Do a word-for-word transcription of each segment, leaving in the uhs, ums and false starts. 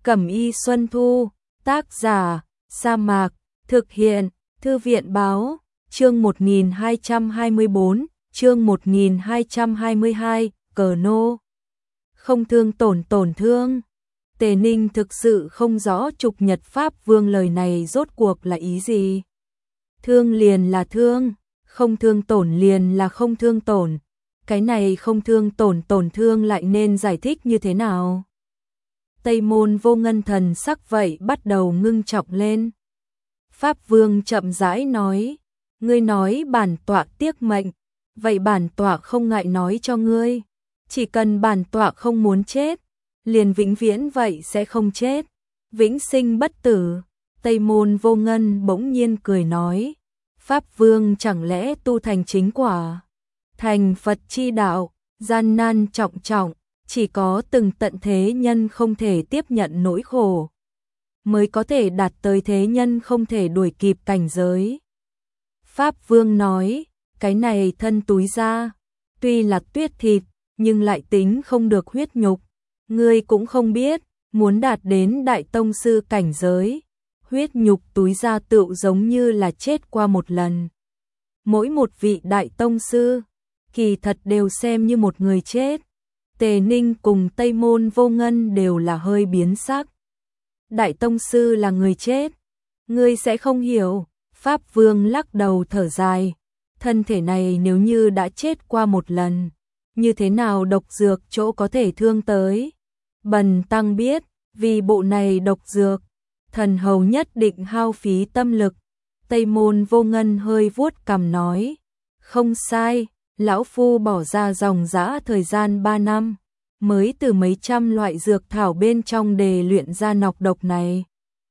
Cẩm y Xuân Thu, tác giả, Sa Mạc, thực hiện, Thư viện báo, chương một nghìn hai trăm hai mươi tư, chương một nghìn hai trăm hai mươi hai, cờ nô. Không thương tổn tổn thương. Tề Ninh thực sự không rõ Trục Nhật Pháp Vương lời này rốt cuộc là ý gì. Thương liền là thương, không thương tổn liền là không thương tổn. Cái này không thương tổn tổn thương lại nên giải thích như thế nào? Tây Môn Vô Ngân thần sắc vậy bắt đầu ngưng trọng lên. Pháp Vương chậm rãi nói, ngươi nói bản tọa tiếc mệnh, vậy bản tọa không ngại nói cho ngươi, chỉ cần bản tọa không muốn chết, liền vĩnh viễn vậy sẽ không chết, vĩnh sinh bất tử. Tây Môn Vô Ngân bỗng nhiên cười nói, Pháp Vương chẳng lẽ tu thành chính quả, thành Phật chi đạo, gian nan trọng trọng, chỉ có từng tận thế nhân không thể tiếp nhận nỗi khổ, mới có thể đạt tới thế nhân không thể đuổi kịp cảnh giới. Pháp Vương nói, cái này thân túi ra, tuy là tuyết thịt, nhưng lại tính không được huyết nhục. Ngươi cũng không biết, muốn đạt đến đại tông sư cảnh giới, huyết nhục túi ra tựu giống như là chết qua một lần. Mỗi một vị đại tông sư, kỳ thật đều xem như một người chết. Tề Ninh cùng Tây Môn Vô Ngân đều là hơi biến sắc. Đại tông sư là người chết, ngươi sẽ không hiểu. Pháp Vương lắc đầu thở dài, thân thể này nếu như đã chết qua một lần, như thế nào độc dược chỗ có thể thương tới. Bần tăng biết, vì bộ này độc dược, thần hầu nhất định hao phí tâm lực. Tây Môn Vô Ngân hơi vuốt cằm nói, không sai, lão phu bỏ ra dòng dã thời gian ba năm, mới từ mấy trăm loại dược thảo bên trong đề luyện ra nọc độc này.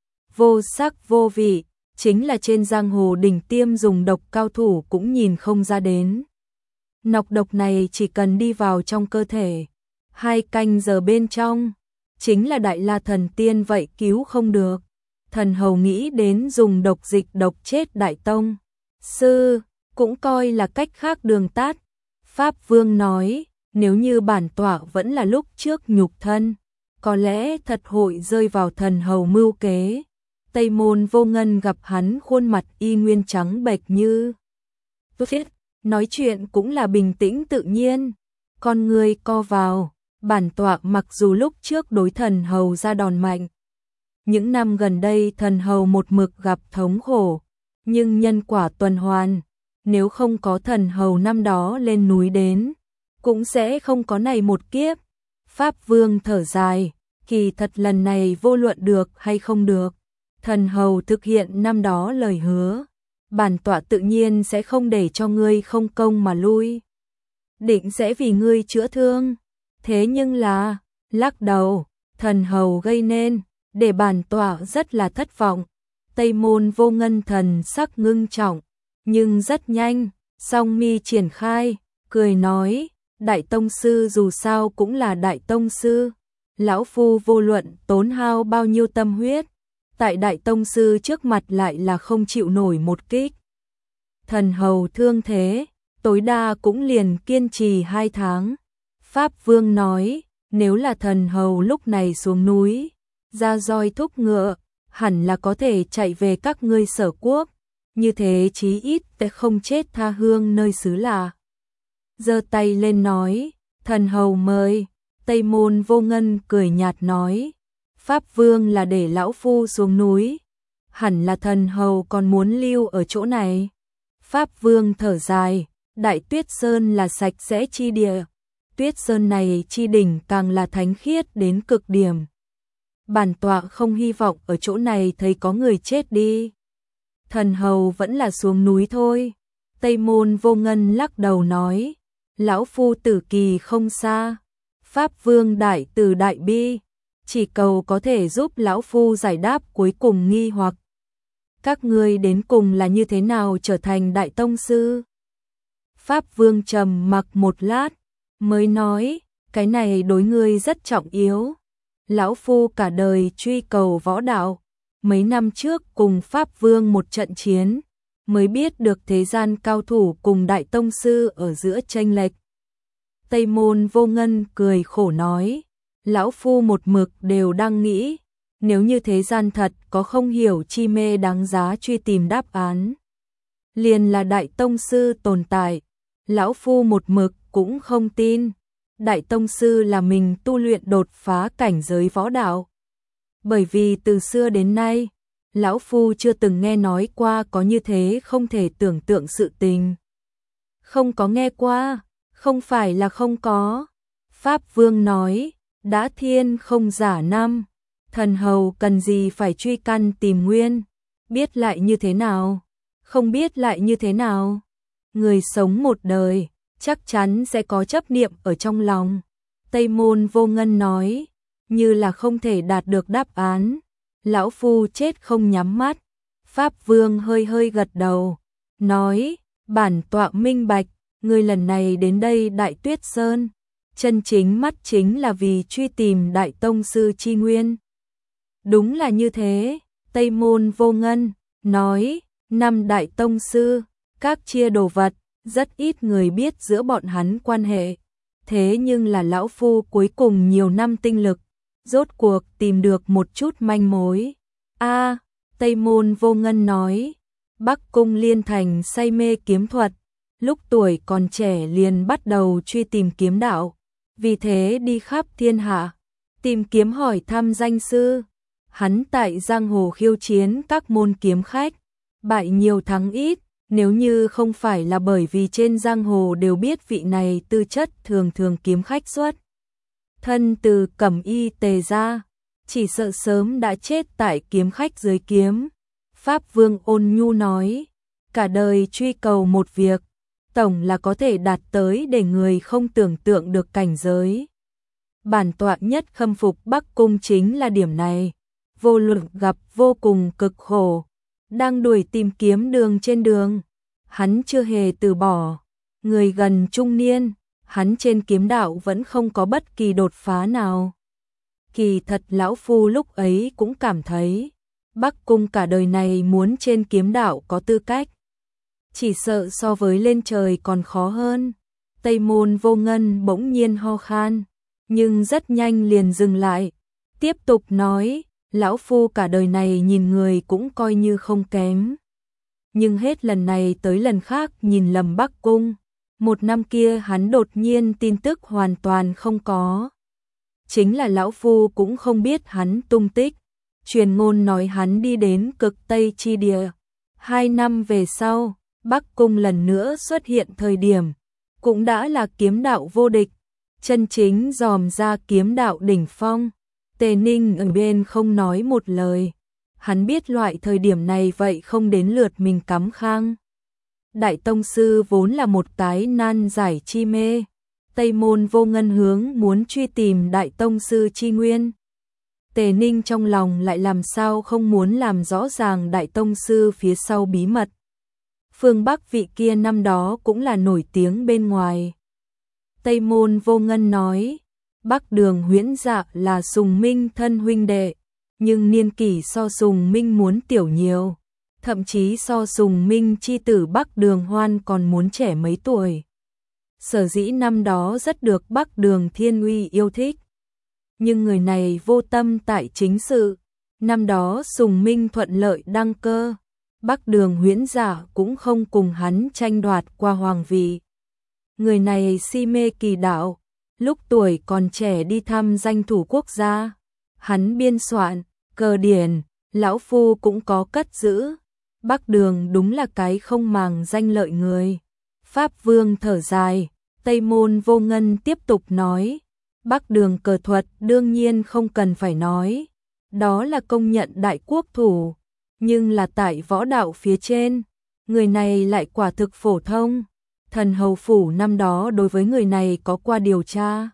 Vô sắc vô vị, chính là trên giang hồ đỉnh tiêm dùng độc cao thủ cũng nhìn không ra đến. Nọc độc này chỉ cần đi vào trong cơ thể, hai canh giờ bên trong, chính là đại la thần tiên vậy cứu không được. Thần hầu nghĩ đến dùng độc dịch độc chết đại tông sư, cũng coi là cách khác đường tát. Pháp Vương nói, nếu như bản tọa vẫn là lúc trước nhục thân, có lẽ thật hội rơi vào thần hầu mưu kế. Tây Môn Vô Ngân gặp hắn khuôn mặt y nguyên trắng bệch như tuyết, nói chuyện cũng là bình tĩnh tự nhiên, con người co vào. Bản tọa mặc dù lúc trước đối thần hầu ra đòn mạnh, những năm gần đây thần hầu một mực gặp thống khổ, nhưng nhân quả tuần hoàn, nếu không có thần hầu năm đó lên núi đến, cũng sẽ không có này một kiếp. Pháp Vương thở dài, kỳ thật lần này vô luận được hay không được, thần hầu thực hiện năm đó lời hứa, bản tọa tự nhiên sẽ không để cho ngươi không công mà lui, định sẽ vì ngươi chữa thương. Thế nhưng là, lắc đầu, thần hầu gây nên, để bản tọa rất là thất vọng. Tây Môn Vô Ngân thần sắc ngưng trọng, nhưng rất nhanh, song mi triển khai, cười nói, đại tông sư dù sao cũng là đại tông sư, lão phu vô luận tốn hao bao nhiêu tâm huyết, tại đại tông sư trước mặt lại là không chịu nổi một kích. Thần hầu thương thế, tối đa cũng liền kiên trì hai tháng. Pháp Vương nói, nếu là thần hầu lúc này xuống núi, ra roi thúc ngựa, hẳn là có thể chạy về các ngươi Sở quốc, như thế chí ít sẽ không chết tha hương nơi xứ lạ. Giơ tay lên nói, thần hầu mời. Tây Môn Vô Ngân cười nhạt nói, Pháp Vương là để lão phu xuống núi, hẳn là thần hầu còn muốn lưu ở chỗ này. Pháp Vương thở dài, Đại Tuyết Sơn là sạch sẽ chi địa, Tuyết Sơn này chi đỉnh càng là thánh khiết đến cực điểm. Bản tọa không hy vọng ở chỗ này thấy có người chết đi. Thần hầu vẫn là xuống núi thôi. Tây Môn Vô Ngân lắc đầu nói, lão phu tử kỳ không xa. Pháp Vương đại từ đại bi, chỉ cầu có thể giúp lão phu giải đáp cuối cùng nghi hoặc. Các ngươi đến cùng là như thế nào trở thành đại tông sư? Pháp Vương trầm mặc một lát, mới nói, cái này đối ngươi rất trọng yếu. Lão phu cả đời truy cầu võ đạo, mấy năm trước cùng Pháp Vương một trận chiến, mới biết được thế gian cao thủ cùng đại tông sư ở giữa chênh lệch. Tây Môn Vô Ngân cười khổ nói, lão phu một mực đều đang nghĩ, Nếu như thế gian thật có không hiểu chi mê đáng giá truy tìm đáp án, liền là Đại Tông Sư tồn tại. Lão Phu một mực cũng không tin Đại Tông Sư là mình tu luyện đột phá cảnh giới võ đạo. Bởi vì từ xưa đến nay, Lão Phu chưa từng nghe nói qua có như thế không thể tưởng tượng sự tình. Không có nghe qua, không phải là không có. Pháp Vương nói, đã thiên không giả năm, thần hầu cần gì phải truy căn tìm nguyên, biết lại như thế nào, không biết lại như thế nào. Người sống một đời, chắc chắn sẽ có chấp niệm ở trong lòng. Tây Môn Vô Ngân nói, như là không thể đạt được đáp án. Lão Phu chết không nhắm mắt. Pháp Vương hơi hơi gật đầu, nói, bản tọa minh bạch, người lần này đến đây Đại Tuyết Sơn, chân chính mắt chính là vì truy tìm Đại Tông Sư chi nguyên. Đúng là như thế, Tây Môn Vô Ngân nói, năm Đại Tông Sư, các chia đồ vật, rất ít người biết giữa bọn hắn quan hệ. Thế nhưng là Lão Phu cuối cùng nhiều năm tinh lực, rốt cuộc tìm được một chút manh mối. A, Tây Môn Vô Ngân nói, Bắc Cung Liên Thành say mê kiếm thuật, lúc tuổi còn trẻ liền bắt đầu truy tìm kiếm đạo, vì thế đi khắp thiên hạ, tìm kiếm hỏi thăm danh sư. Hắn tại giang hồ khiêu chiến các môn kiếm khách, bại nhiều thắng ít, nếu như không phải là bởi vì trên giang hồ đều biết vị này tư chất thường thường kiếm khách xuất thân từ Cẩm Y Tề gia, chỉ sợ sớm đã chết tại kiếm khách dưới kiếm. Pháp Vương ôn nhu nói, cả đời truy cầu một việc, tổng là có thể đạt tới để người không tưởng tượng được cảnh giới. Bản tọa nhất khâm phục Bắc Cung chính là điểm này, vô luận gặp vô cùng cực khổ, đang đuổi tìm kiếm đường trên đường, hắn chưa hề từ bỏ. Người gần trung niên, hắn trên kiếm đạo vẫn không có bất kỳ đột phá nào. Kỳ thật Lão Phu lúc ấy cũng cảm thấy, Bắc Cung cả đời này muốn trên kiếm đạo có tư cách, chỉ sợ so với lên trời còn khó hơn. Tây Môn Vô Ngân bỗng nhiên ho khan, nhưng rất nhanh liền dừng lại, tiếp tục nói, Lão Phu cả đời này nhìn người cũng coi như không kém. Nhưng hết lần này tới lần khác nhìn lầm Bắc Cung. Một năm kia hắn đột nhiên tin tức hoàn toàn không có. Chính là Lão Phu cũng không biết hắn tung tích. Truyền ngôn nói hắn đi đến cực Tây chi địa. Hai năm về sau, Bắc Cung lần nữa xuất hiện thời điểm, cũng đã là kiếm đạo vô địch, chân chính dòm ra kiếm đạo đỉnh phong. Tề Ninh ở bên không nói một lời. Hắn biết loại thời điểm này vậy không đến lượt mình cắm khang. Đại Tông Sư vốn là một cái nan giải chi mê. Tây Môn Vô Ngân hướng muốn truy tìm Đại Tông Sư chi nguyên. Tề Ninh trong lòng lại làm sao không muốn làm rõ ràng Đại Tông Sư phía sau bí mật. Phương Bắc vị kia năm đó cũng là nổi tiếng bên ngoài. Tây Môn Vô Ngân nói, Bắc Đường Huyễn Dạ là Sùng Minh thân huynh đệ, nhưng niên kỷ so Sùng Minh muốn tiểu nhiều, thậm chí so Sùng Minh chi tử Bắc Đường Hoan còn muốn trẻ mấy tuổi. Sở dĩ năm đó rất được Bắc Đường Thiên Uy yêu thích. Nhưng người này vô tâm tại chính sự. Năm đó Sùng Minh thuận lợi đăng cơ, Bắc Đường Huyễn Dạ cũng không cùng hắn tranh đoạt qua hoàng vị. Người này si mê kỳ đạo, lúc tuổi còn trẻ đi thăm danh thủ quốc gia, hắn biên soạn cờ điển, Lão Phu cũng có cất giữ. Bắc Đường đúng là cái không màng danh lợi người. Pháp Vương thở dài, Tây Môn Vô Ngân tiếp tục nói, Bắc Đường cờ thuật đương nhiên không cần phải nói, đó là công nhận đại quốc thủ, nhưng là tại võ đạo phía trên, người này lại quả thực phổ thông. Thần hầu phủ năm đó đối với người này có qua điều tra.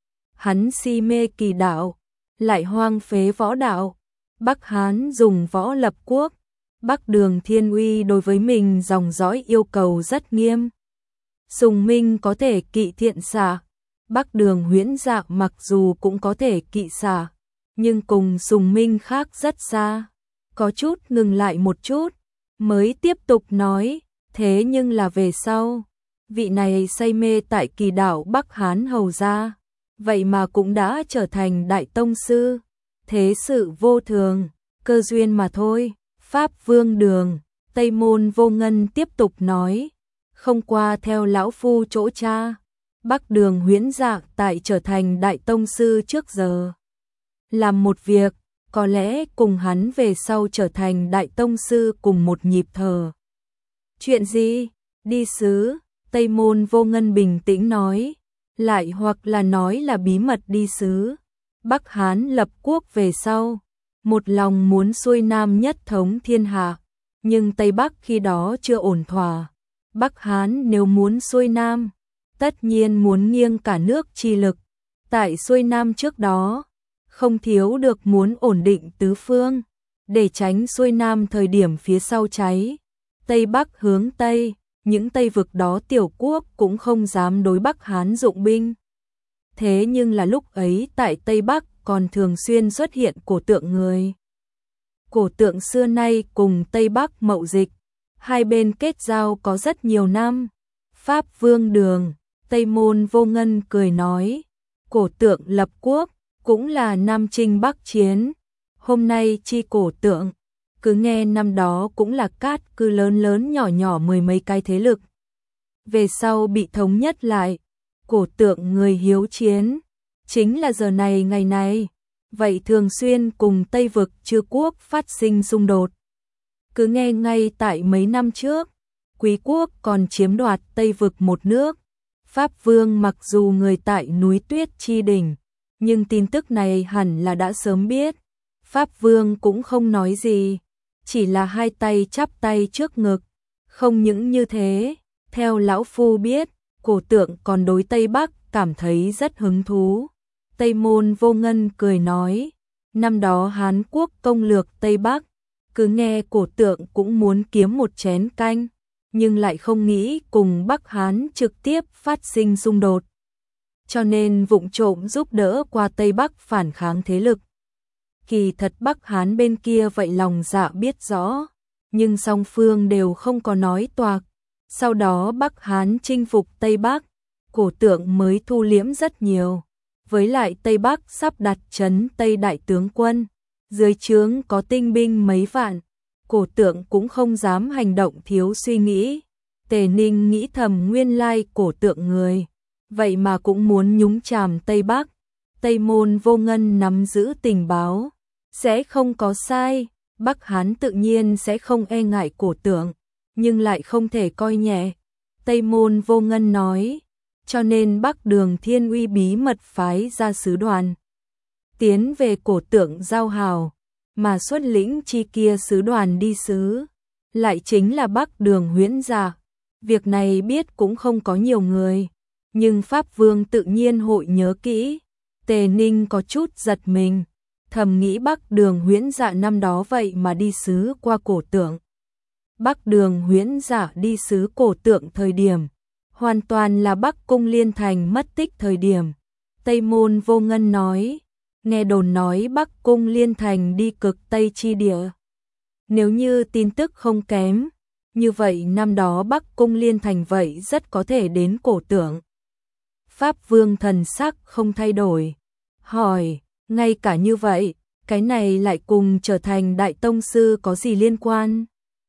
Hắn si mê kỳ đạo, lại hoang phế võ đạo. Bắc Hán dùng võ lập quốc. Bắc Đường Thiên Uy đối với mình dòng dõi yêu cầu rất nghiêm. Sùng Minh có thể kỵ thiện xạ, Bắc Đường Huyễn Dạ mặc dù cũng có thể kỵ xạ, nhưng cùng Sùng Minh khác rất xa. Có chút ngừng lại một chút, mới tiếp tục nói, thế nhưng là về sau, vị này say mê tại kỳ đạo Bắc Hán hầu gia, vậy mà cũng đã trở thành Đại Tông Sư. thế sự vô thường, cơ duyên mà thôi. Pháp Vương Đường, Tây Môn Vô Ngân tiếp tục nói, không qua theo lão phu chỗ cha, Bắc Đường Huyễn Dạ tại trở thành đại tông sư trước giờ. Làm một việc, có lẽ cùng hắn về sau trở thành đại tông sư cùng một nhịp thở. Chuyện gì? Đi sứ, Tây Môn Vô Ngân bình tĩnh nói, lại hoặc là nói là bí mật đi sứ. Bắc Hán lập quốc về sau, một lòng muốn xuôi Nam nhất thống thiên hạ, nhưng Tây Bắc khi đó chưa ổn thỏa. Bắc Hán nếu muốn xuôi Nam, tất nhiên muốn nghiêng cả nước chi lực. Tại xuôi Nam trước đó, không thiếu được muốn ổn định tứ phương, để tránh xuôi Nam thời điểm phía sau cháy. Tây Bắc hướng Tây, những Tây vực đó tiểu quốc cũng không dám đối Bắc Hán dụng binh. Thế nhưng là lúc ấy tại Tây Bắc còn thường xuyên xuất hiện cổ tượng người. Cổ tượng xưa nay cùng Tây Bắc mậu dịch, hai bên kết giao có rất nhiều năm. Pháp Vương Đường, Tây Môn Vô Ngân cười nói, cổ tượng lập quốc, cũng là Nam Chinh Bắc Chiến. Hôm nay chi cổ tượng, cứ nghe năm đó cũng là cát cứ lớn lớn nhỏ nhỏ mười mấy cái thế lực. Về sau bị thống nhất lại, cổ tượng người hiếu chiến, chính là giờ này ngày này, vậy thường xuyên cùng Tây vực chư quốc phát sinh xung đột. Cứ nghe ngay tại mấy năm trước, Quý quốc còn chiếm đoạt Tây vực một nước. Pháp Vương mặc dù người tại núi Tuyết Chi Đỉnh, nhưng tin tức này hẳn là đã sớm biết. Pháp Vương cũng không nói gì, chỉ là hai tay chắp tay trước ngực. Không những như thế, theo lão phu biết, cổ tượng còn đối Tây Bắc cảm thấy rất hứng thú. Tây Môn Vô Ngân cười nói, năm đó Hán Quốc công lược Tây Bắc, cứ nghe cổ tượng cũng muốn kiếm một chén canh, nhưng lại không nghĩ cùng Bắc Hán trực tiếp phát sinh xung đột. Cho nên vụng trộm giúp đỡ qua Tây Bắc phản kháng thế lực. Kỳ thật Bắc Hán bên kia vậy lòng dạ biết rõ, nhưng song phương đều không có nói toạc. Sau đó Bắc Hán chinh phục Tây Bắc, cổ tượng mới thu liễm rất nhiều. Với lại Tây Bắc sắp đặt trấn Tây Đại tướng quân, dưới trướng có tinh binh mấy vạn, cổ tượng cũng không dám hành động thiếu suy nghĩ. Tề Ninh nghĩ thầm nguyên lai cổ tượng người, vậy mà cũng muốn nhúng chàm Tây Bắc. Tây Môn Vô Ngân nắm giữ tình báo, sẽ không có sai, Bắc Hán tự nhiên sẽ không e ngại cổ tượng, nhưng lại không thể coi nhẹ. Tây Môn Vô Ngân nói, cho nên Bắc Đường Thiên Uy bí mật phái ra sứ đoàn, tiến về cổ tượng giao hảo, mà xuất lĩnh chi kia sứ đoàn đi sứ, lại chính là Bắc Đường Huyễn Dạ. Việc này biết cũng không có nhiều người, nhưng Pháp Vương tự nhiên hội nhớ kỹ. Tề Ninh có chút giật mình, thầm nghĩ Bắc Đường Huyễn Dạ năm đó vậy mà đi sứ qua cổ tượng. Bắc Đường Huyễn Dạ đi sứ cổ tượng thời điểm, hoàn toàn là Bắc Cung Liên Thành mất tích thời điểm. Tây Môn Vô Ngân nói, nghe đồn nói Bắc Cung Liên Thành đi cực Tây chi địa. Nếu như tin tức không kém, như vậy năm đó Bắc Cung Liên Thành vậy rất có thể đến cổ tượng. Pháp Vương thần sắc không thay đổi, hỏi, ngay cả như vậy, cái này lại cùng trở thành đại tông sư có gì liên quan?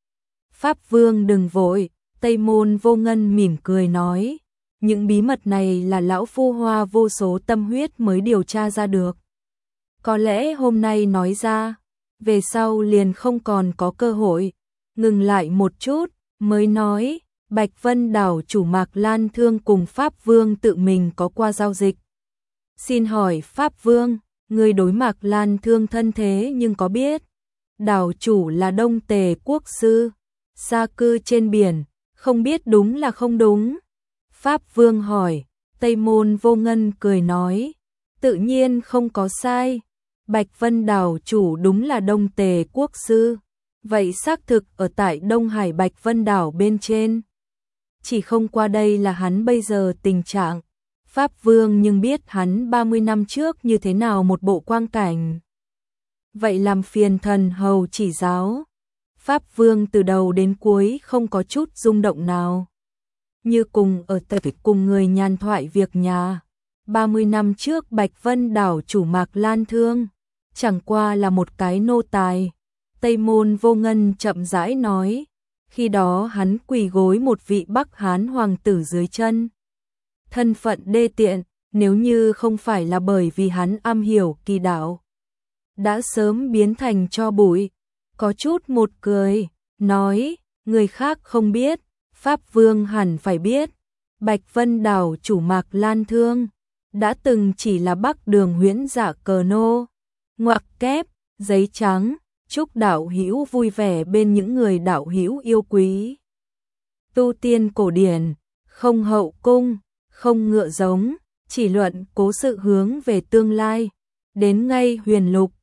Pháp Vương đừng vội, Tây Môn Vô Ngân mỉm cười nói, những bí mật này là lão phu hoa vô số tâm huyết mới điều tra ra được. Có lẽ hôm nay nói ra, về sau liền không còn có cơ hội. Ngừng lại một chút, mới nói, Bạch Vân đảo chủ Mạc Lan Thương cùng Pháp Vương tự mình có qua giao dịch. Xin hỏi Pháp Vương, người đối Mạc Lan Thương thân thế nhưng có biết, đảo chủ là Đông Tề quốc sư, xa cư trên biển, không biết đúng là không đúng? Pháp Vương hỏi, Tây Môn Vô Ngân cười nói, tự nhiên không có sai, Bạch Vân đảo chủ đúng là Đông Tề quốc sư. Vậy xác thực ở tại Đông Hải Bạch Vân đảo bên trên. Chỉ không qua đây là hắn bây giờ tình trạng. Pháp Vương nhưng biết hắn ba mươi năm trước như thế nào một bộ quang cảnh. Vậy làm phiền thần hầu chỉ giáo. Pháp Vương từ đầu đến cuối không có chút rung động nào. Như cùng ở tập cùng người nhàn thoại việc nhà. ba mươi năm trước Bạch Vân đảo chủ Mạc Lan Thương, chẳng qua là một cái nô tài. Tây Môn Vô Ngân chậm rãi nói, khi đó hắn quỳ gối một vị Bắc Hán hoàng tử dưới chân. Thân phận đê tiện, nếu như không phải là bởi vì hắn am hiểu kỳ đạo, đã sớm biến thành tro bụi. Có chút một cười, nói, người khác không biết, Pháp Vương hẳn phải biết. Bạch Vân Đảo chủ Mạc Lan Thương, đã từng chỉ là Bắc Đường Huyễn Dạ Cờ Nô. Ngoặc kép, giấy trắng, chúc đạo hữu vui vẻ bên những người đạo hữu yêu quý. Tu tiên cổ điển, không hậu cung, không ngựa giống, chỉ luận cố sự hướng về tương lai. Đến ngay huyền lục,